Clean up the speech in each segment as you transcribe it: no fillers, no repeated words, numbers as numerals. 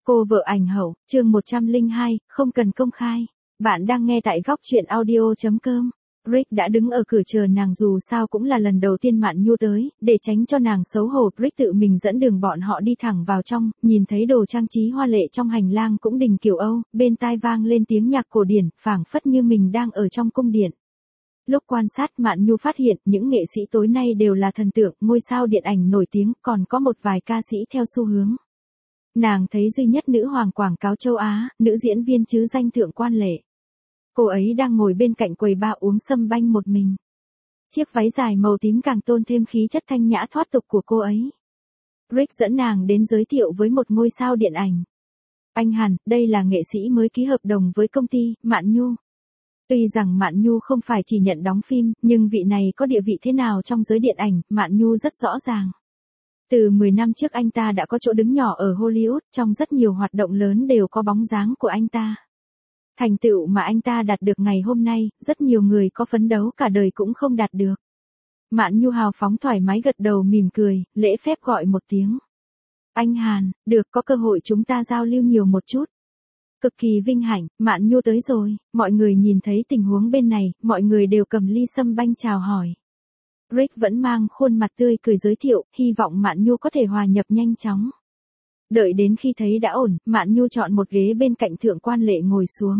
Cô vợ ảnh hậu, chương 102, không cần công khai. Bạn đang nghe tại góc truyện audio.com. Rick đã đứng ở cửa chờ nàng, dù sao cũng là lần đầu tiên Mạn Nhu tới, để tránh cho nàng xấu hổ, Rick tự mình dẫn đường bọn họ đi thẳng vào trong, nhìn thấy đồ trang trí hoa lệ trong hành lang cũng đình kiểu Âu, bên tai vang lên tiếng nhạc cổ điển, phảng phất như mình đang ở trong cung điện. Lúc quan sát, Mạn Nhu phát hiện những nghệ sĩ tối nay đều là thần tượng, ngôi sao điện ảnh nổi tiếng, còn có một vài ca sĩ theo xu hướng. Nàng thấy duy nhất nữ hoàng quảng cáo châu Á, nữ diễn viên chứ danh Thượng Quan Lệ. Cô ấy đang ngồi bên cạnh quầy bar uống sâm banh một mình. Chiếc váy dài màu tím càng tôn thêm khí chất thanh nhã thoát tục của cô ấy. Rick dẫn nàng đến giới thiệu với một ngôi sao điện ảnh. Anh Hàn, đây là nghệ sĩ mới ký hợp đồng với công ty, Mạn Nhu. Tuy rằng Mạn Nhu không phải chỉ nhận đóng phim, nhưng vị này có địa vị thế nào trong giới điện ảnh, Mạn Nhu rất rõ ràng. Từ 10 năm trước anh ta đã có chỗ đứng nhỏ ở Hollywood, trong rất nhiều hoạt động lớn đều có bóng dáng của anh ta. Thành tựu mà anh ta đạt được ngày hôm nay, rất nhiều người có phấn đấu cả đời cũng không đạt được. Mạn Nhu hào phóng thoải mái gật đầu mỉm cười, lễ phép gọi một tiếng. Anh Hàn, được, có cơ hội chúng ta giao lưu nhiều một chút. Cực kỳ vinh hạnh, Mạn Nhu tới rồi, mọi người nhìn thấy tình huống bên này, mọi người đều cầm ly sâm banh chào hỏi. Rick vẫn mang khuôn mặt tươi cười giới thiệu, hy vọng Mạn Nhu có thể hòa nhập nhanh chóng. Đợi đến khi thấy đã ổn, Mạn Nhu chọn một ghế bên cạnh Thượng Quan Lệ ngồi xuống.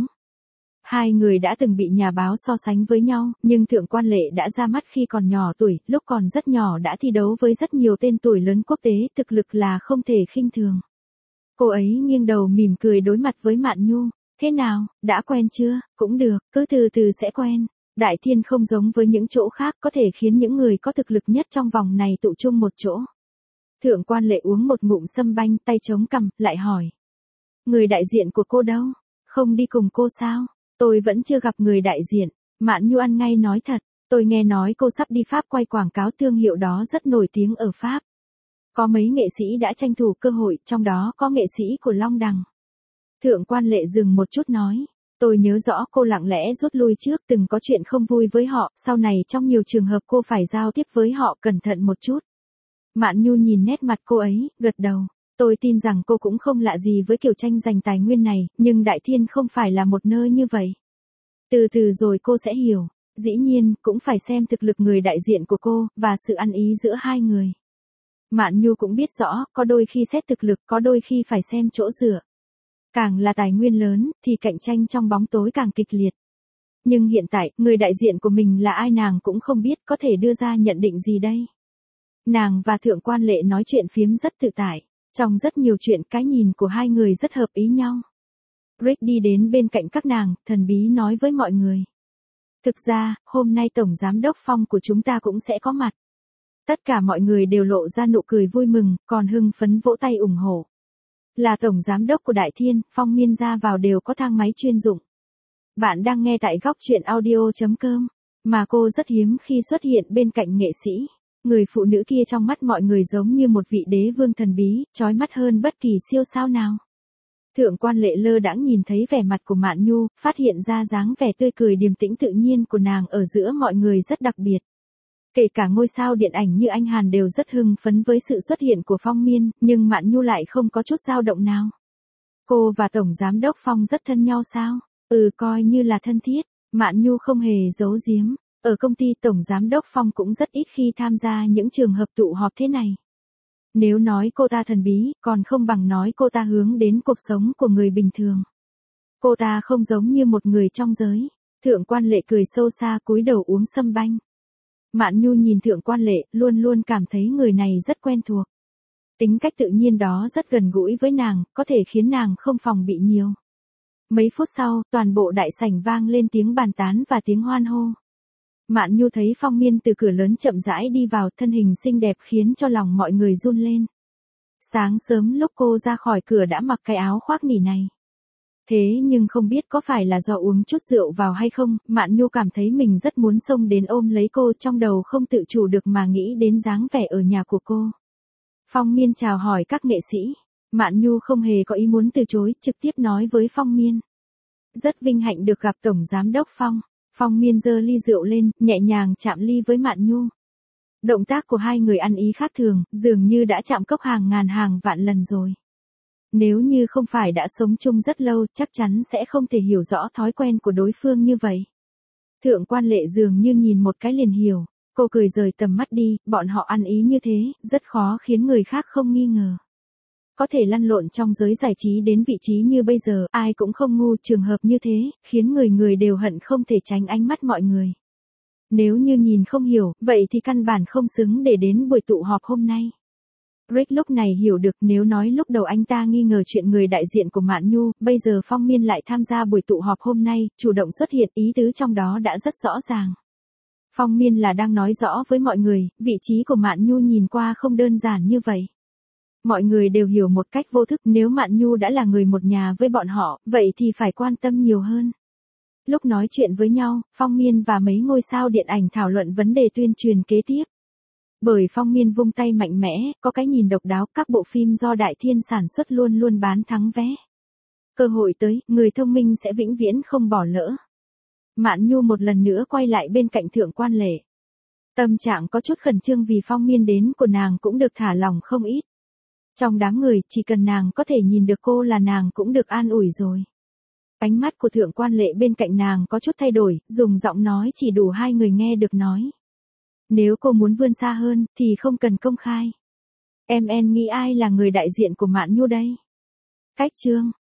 Hai người đã từng bị nhà báo so sánh với nhau, nhưng Thượng Quan Lệ đã ra mắt khi còn nhỏ tuổi, lúc còn rất nhỏ đã thi đấu với rất nhiều tên tuổi lớn quốc tế, thực lực là không thể khinh thường. Cô ấy nghiêng đầu mỉm cười đối mặt với Mạn Nhu, thế nào, đã quen chưa, cũng được, cứ từ từ sẽ quen. Đại Thiên không giống với những chỗ khác, có thể khiến những người có thực lực nhất trong vòng này tụ chung một chỗ. Thượng Quan Lệ uống một ngụm sâm banh, tay chống cằm, lại hỏi. Người đại diện của cô đâu? Không đi cùng cô sao? Tôi vẫn chưa gặp người đại diện. Mạn Nhu ăn ngay nói thật, tôi nghe nói cô sắp đi Pháp quay quảng cáo thương hiệu đó rất nổi tiếng ở Pháp. Có mấy nghệ sĩ đã tranh thủ cơ hội, trong đó có nghệ sĩ của Long Đằng. Thượng Quan Lệ dừng một chút nói. Tôi nhớ rõ cô lặng lẽ rút lui trước, từng có chuyện không vui với họ, sau này trong nhiều trường hợp cô phải giao tiếp với họ, cẩn thận một chút. Mạn Nhu nhìn nét mặt cô ấy, gật đầu. Tôi tin rằng cô cũng không lạ gì với kiểu tranh giành tài nguyên này, nhưng Đại Thiên không phải là một nơi như vậy. Từ từ rồi cô sẽ hiểu, dĩ nhiên, cũng phải xem thực lực người đại diện của cô, và sự ăn ý giữa hai người. Mạn Nhu cũng biết rõ, có đôi khi xét thực lực, có đôi khi phải xem chỗ dựa. Càng là tài nguyên lớn, thì cạnh tranh trong bóng tối càng kịch liệt. Nhưng hiện tại, người đại diện của mình là ai nàng cũng không biết, có thể đưa ra nhận định gì đây. Nàng và Thượng Quan Lệ nói chuyện phiếm rất tự tại. Trong rất nhiều chuyện, cái nhìn của hai người rất hợp ý nhau. Rick đi đến bên cạnh các nàng, thần bí nói với mọi người. Thực ra, hôm nay Tổng Giám đốc Phong của chúng ta cũng sẽ có mặt. Tất cả mọi người đều lộ ra nụ cười vui mừng, còn hưng phấn vỗ tay ủng hộ. Là Tổng Giám đốc của Đại Thiên, Phong Miên ra vào đều có thang máy chuyên dụng. Bạn đang nghe tại góc truyện audio.com, mà cô rất hiếm khi xuất hiện bên cạnh nghệ sĩ. Người phụ nữ kia trong mắt mọi người giống như một vị đế vương thần bí, chói mắt hơn bất kỳ siêu sao nào. Thượng Quan Lệ lơ đãng nhìn thấy vẻ mặt của Mạn Nhu, phát hiện ra dáng vẻ tươi cười điềm tĩnh tự nhiên của nàng ở giữa mọi người rất đặc biệt. Kể cả ngôi sao điện ảnh như anh Hàn đều rất hưng phấn với sự xuất hiện của Phong Miên, nhưng Mạn Nhu lại không có chút dao động nào. Cô và Tổng Giám đốc Phong rất thân nhau sao? Coi như là thân thiết. Mạn Nhu không hề giấu giếm. Ở công ty Tổng Giám đốc Phong cũng rất ít khi tham gia những trường hợp tụ họp thế này. Nếu nói cô ta thần bí, còn không bằng nói cô ta hướng đến cuộc sống của người bình thường. Cô ta không giống như một người trong giới. Thượng Quan Lệ cười sâu xa cúi đầu uống sâm banh. Mạn Nhu nhìn Thượng Quan Lệ, luôn luôn cảm thấy người này rất quen thuộc. Tính cách tự nhiên đó rất gần gũi với nàng, có thể khiến nàng không phòng bị nhiều. Mấy phút sau, toàn bộ đại sảnh vang lên tiếng bàn tán và tiếng hoan hô. Mạn Nhu thấy Phong Miên từ cửa lớn chậm rãi đi vào, thân hình xinh đẹp khiến cho lòng mọi người run lên. Sáng sớm lúc cô ra khỏi cửa đã mặc cái áo khoác nỉ này. Thế nhưng không biết có phải là do uống chút rượu vào hay không, Mạn Nhu cảm thấy mình rất muốn xông đến ôm lấy cô, trong đầu không tự chủ được mà nghĩ đến dáng vẻ ở nhà của cô. Phong Miên chào hỏi các nghệ sĩ. Mạn Nhu không hề có ý muốn từ chối, trực tiếp nói với Phong Miên. Rất vinh hạnh được gặp Tổng Giám đốc Phong. Phong Miên giơ ly rượu lên, nhẹ nhàng chạm ly với Mạn Nhu. Động tác của hai người ăn ý khác thường, dường như đã chạm cốc hàng ngàn hàng vạn lần rồi. Nếu như không phải đã sống chung rất lâu, chắc chắn sẽ không thể hiểu rõ thói quen của đối phương như vậy. Thượng quan Lệ dường như nhìn một cái liền hiểu, cô cười rời tầm mắt đi, bọn họ ăn ý như thế, rất khó khiến người khác không nghi ngờ. Có thể lăn lộn trong giới giải trí đến vị trí như bây giờ, ai cũng không ngu, trường hợp như thế, khiến người người đều hận không thể tránh ánh mắt mọi người. Nếu như nhìn không hiểu, vậy thì căn bản không xứng để đến buổi tụ họp hôm nay. Rick lúc này hiểu được, nếu nói lúc đầu anh ta nghi ngờ chuyện người đại diện của Mạn Nhu, bây giờ Phong Miên lại tham gia buổi tụ họp hôm nay, chủ động xuất hiện, ý tứ trong đó đã rất rõ ràng. Phong Miên là đang nói rõ với mọi người, vị trí của Mạn Nhu nhìn qua không đơn giản như vậy. Mọi người đều hiểu một cách vô thức, nếu Mạn Nhu đã là người một nhà với bọn họ, vậy thì phải quan tâm nhiều hơn. Lúc nói chuyện với nhau, Phong Miên và mấy ngôi sao điện ảnh thảo luận vấn đề tuyên truyền kế tiếp. Bởi Phong Miên vung tay mạnh mẽ, có cái nhìn độc đáo, các bộ phim do Đại Thiên sản xuất luôn luôn bán thắng vé. Cơ hội tới, người thông minh sẽ vĩnh viễn không bỏ lỡ. Mạn Nhu một lần nữa quay lại bên cạnh Thượng quan Lệ. Tâm trạng có chút khẩn trương vì Phong Miên đến của nàng cũng được thả lỏng không ít. Trong đám người, chỉ cần nàng có thể nhìn được cô là nàng cũng được an ủi rồi. Ánh mắt của Thượng quan Lệ bên cạnh nàng có chút thay đổi, dùng giọng nói chỉ đủ hai người nghe được nói. Nếu cô muốn vươn xa hơn, thì không cần công khai. Em nghĩ ai là người đại diện của Mạn Nhu đây? Cách chương